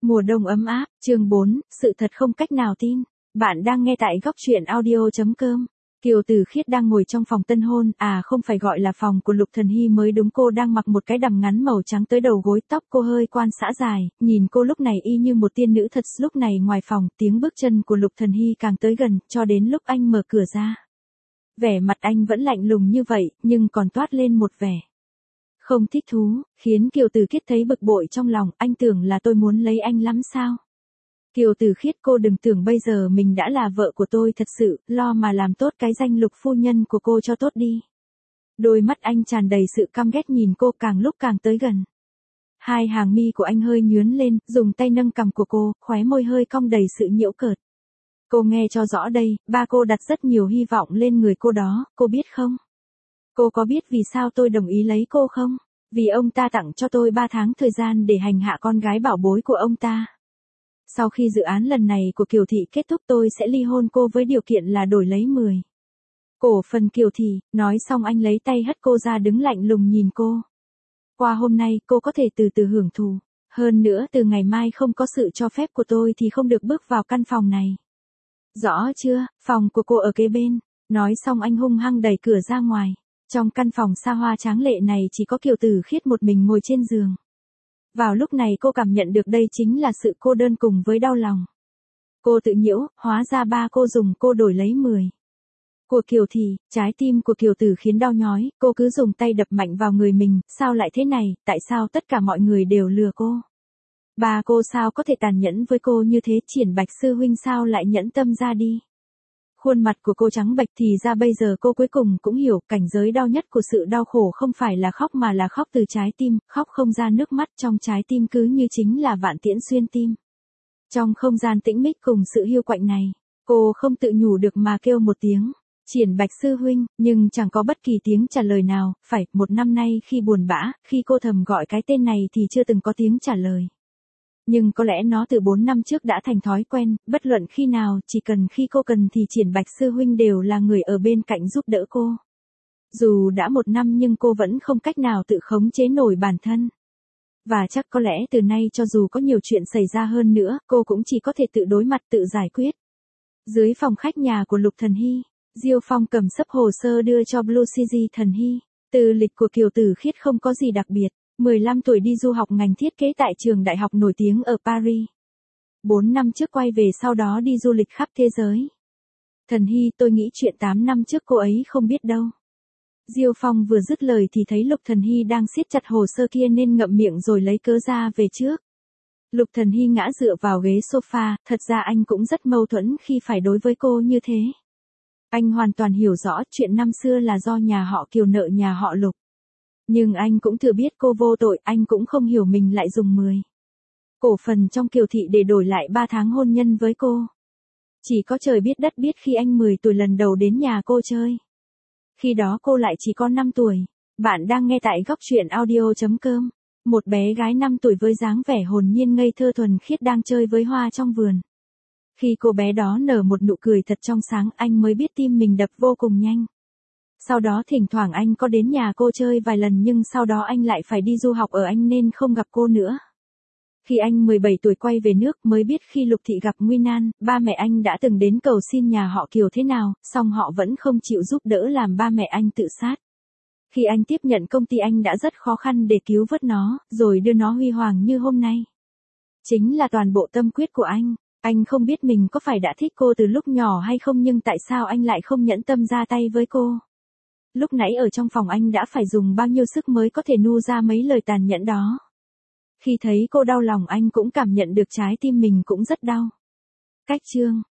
Mùa đông ấm áp, chương 4, sự thật không cách nào tin. Bạn đang nghe tại góc truyện audio.com. Kiều Từ Khiết đang ngồi trong phòng tân hôn, không phải gọi là phòng của Lục Thần Hy mới đúng. Cô đang mặc một cái đầm ngắn màu trắng tới đầu gối, tóc cô hơi quan xõa dài, nhìn cô lúc này y như một tiên nữ thật. Lúc này ngoài phòng, tiếng bước chân của Lục Thần Hy càng tới gần, cho đến lúc anh mở cửa ra. Vẻ mặt anh vẫn lạnh lùng như vậy, nhưng còn toát lên một vẻ không thích thú, khiến Kiều Từ Khiết thấy bực bội trong lòng. Anh tưởng là tôi muốn lấy anh lắm sao? Kiều Từ Khiết, cô đừng tưởng bây giờ mình đã là vợ của tôi thật sự, lo mà làm tốt cái danh Lục phu nhân của cô cho tốt đi. Đôi mắt anh tràn đầy sự căm ghét nhìn cô càng lúc càng tới gần. Hai hàng mi của anh hơi nhướng lên, dùng tay nâng cằm của cô, khóe môi hơi cong đầy sự giễu cợt. Cô nghe cho rõ đây, ba cô đặt rất nhiều hy vọng lên người cô đó, cô biết không? Cô có biết vì sao tôi đồng ý lấy cô không? Vì ông ta tặng cho tôi 3 tháng thời gian để hành hạ con gái bảo bối của ông ta. Sau khi dự án lần này của Kiều Thị kết thúc, tôi sẽ ly hôn cô với điều kiện là đổi lấy 10 cổ phần Kiều Thị. Nói xong anh lấy tay hất cô ra, đứng lạnh lùng nhìn cô. Qua hôm nay cô có thể từ từ hưởng thụ. Hơn nữa từ ngày mai không có sự cho phép của tôi thì không được bước vào căn phòng này. Rõ chưa? Phòng của cô ở kế bên. Nói xong anh hung hăng đẩy cửa ra ngoài. Trong căn phòng xa hoa tráng lệ này chỉ có Kiều Từ Khiết một mình ngồi trên giường. Vào lúc này cô cảm nhận được đây chính là sự cô đơn cùng với đau lòng. Cô tự nhiễu, hóa ra ba cô dùng cô đổi lấy 10 của Kiều Thị. Trái tim của Kiều Từ khiến đau nhói, cô cứ dùng tay đập mạnh vào người mình. Sao lại thế này, tại sao tất cả mọi người đều lừa cô? Ba cô sao có thể tàn nhẫn với cô như thế? Triển Bạch sư huynh sao lại nhẫn tâm ra đi? Khuôn mặt của cô trắng bệch, thì ra bây giờ cô cuối cùng cũng hiểu, cảnh giới đau nhất của sự đau khổ không phải là khóc mà là khóc từ trái tim, khóc không ra nước mắt, trong trái tim cứ như chính là vạn tiễn xuyên tim. Trong không gian tĩnh mịch cùng sự hiu quạnh này, cô không tự nhủ được mà kêu một tiếng, Triển Bạch sư huynh, nhưng chẳng có bất kỳ tiếng trả lời nào. Phải, 1 năm nay khi buồn bã, khi cô thầm gọi cái tên này thì chưa từng có tiếng trả lời. Nhưng có lẽ nó từ 4 năm trước đã thành thói quen, bất luận khi nào, chỉ cần khi cô cần thì Triển Bạch sư huynh đều là người ở bên cạnh giúp đỡ cô. Dù đã 1 năm nhưng cô vẫn không cách nào tự khống chế nổi bản thân. Và chắc có lẽ từ nay cho dù có nhiều chuyện xảy ra hơn nữa, cô cũng chỉ có thể tự đối mặt tự giải quyết. Dưới phòng khách nhà của Lục Thần Hy, Diêu Phong cầm sấp hồ sơ đưa cho Blue CG. Thần Hy, từ lịch của Kiều Từ Khiết không có gì đặc biệt. 15 tuổi đi du học ngành thiết kế tại trường đại học nổi tiếng ở Paris. 4 năm trước quay về, sau đó đi du lịch khắp thế giới. Thần Hy, tôi nghĩ chuyện 8 năm trước cô ấy không biết đâu. Diêu Phong vừa dứt lời thì thấy Lục Thần Hy đang siết chặt hồ sơ kia nên ngậm miệng rồi lấy cớ ra về trước. Lục Thần Hy ngã dựa vào ghế sofa, thật ra anh cũng rất mâu thuẫn khi phải đối với cô như thế. Anh hoàn toàn hiểu rõ chuyện năm xưa là do nhà họ Kiều nợ nhà họ Lục. Nhưng anh cũng thừa biết cô vô tội, anh cũng không hiểu mình lại dùng 10 cổ phần trong Kiều Thị để đổi lại 3 tháng hôn nhân với cô. Chỉ có trời biết đất biết khi anh 10 tuổi lần đầu đến nhà cô chơi. Khi đó cô lại chỉ có 5 tuổi. Bạn đang nghe tại góc truyện audio.com. Một bé gái 5 tuổi với dáng vẻ hồn nhiên ngây thơ thuần khiết đang chơi với hoa trong vườn. Khi cô bé đó nở một nụ cười thật trong sáng, anh mới biết tim mình đập vô cùng nhanh. Sau đó thỉnh thoảng anh có đến nhà cô chơi vài lần, nhưng sau đó anh lại phải đi du học ở Anh nên không gặp cô nữa. Khi anh 17 tuổi quay về nước mới biết khi Lục Thị gặp nguy nan, ba mẹ anh đã từng đến cầu xin nhà họ Kiều thế nào, song họ vẫn không chịu giúp đỡ làm ba mẹ anh tự sát. Khi anh tiếp nhận công ty anh đã rất khó khăn để cứu vớt nó, rồi đưa nó huy hoàng như hôm nay. Chính là toàn bộ tâm huyết của anh. Anh không biết mình có phải đã thích cô từ lúc nhỏ hay không, nhưng tại sao anh lại không nhẫn tâm ra tay với cô? Lúc nãy ở trong phòng anh đã phải dùng bao nhiêu sức mới có thể nu ra mấy lời tàn nhẫn đó. Khi thấy cô đau lòng anh cũng cảm nhận được trái tim mình cũng rất đau. Cách chương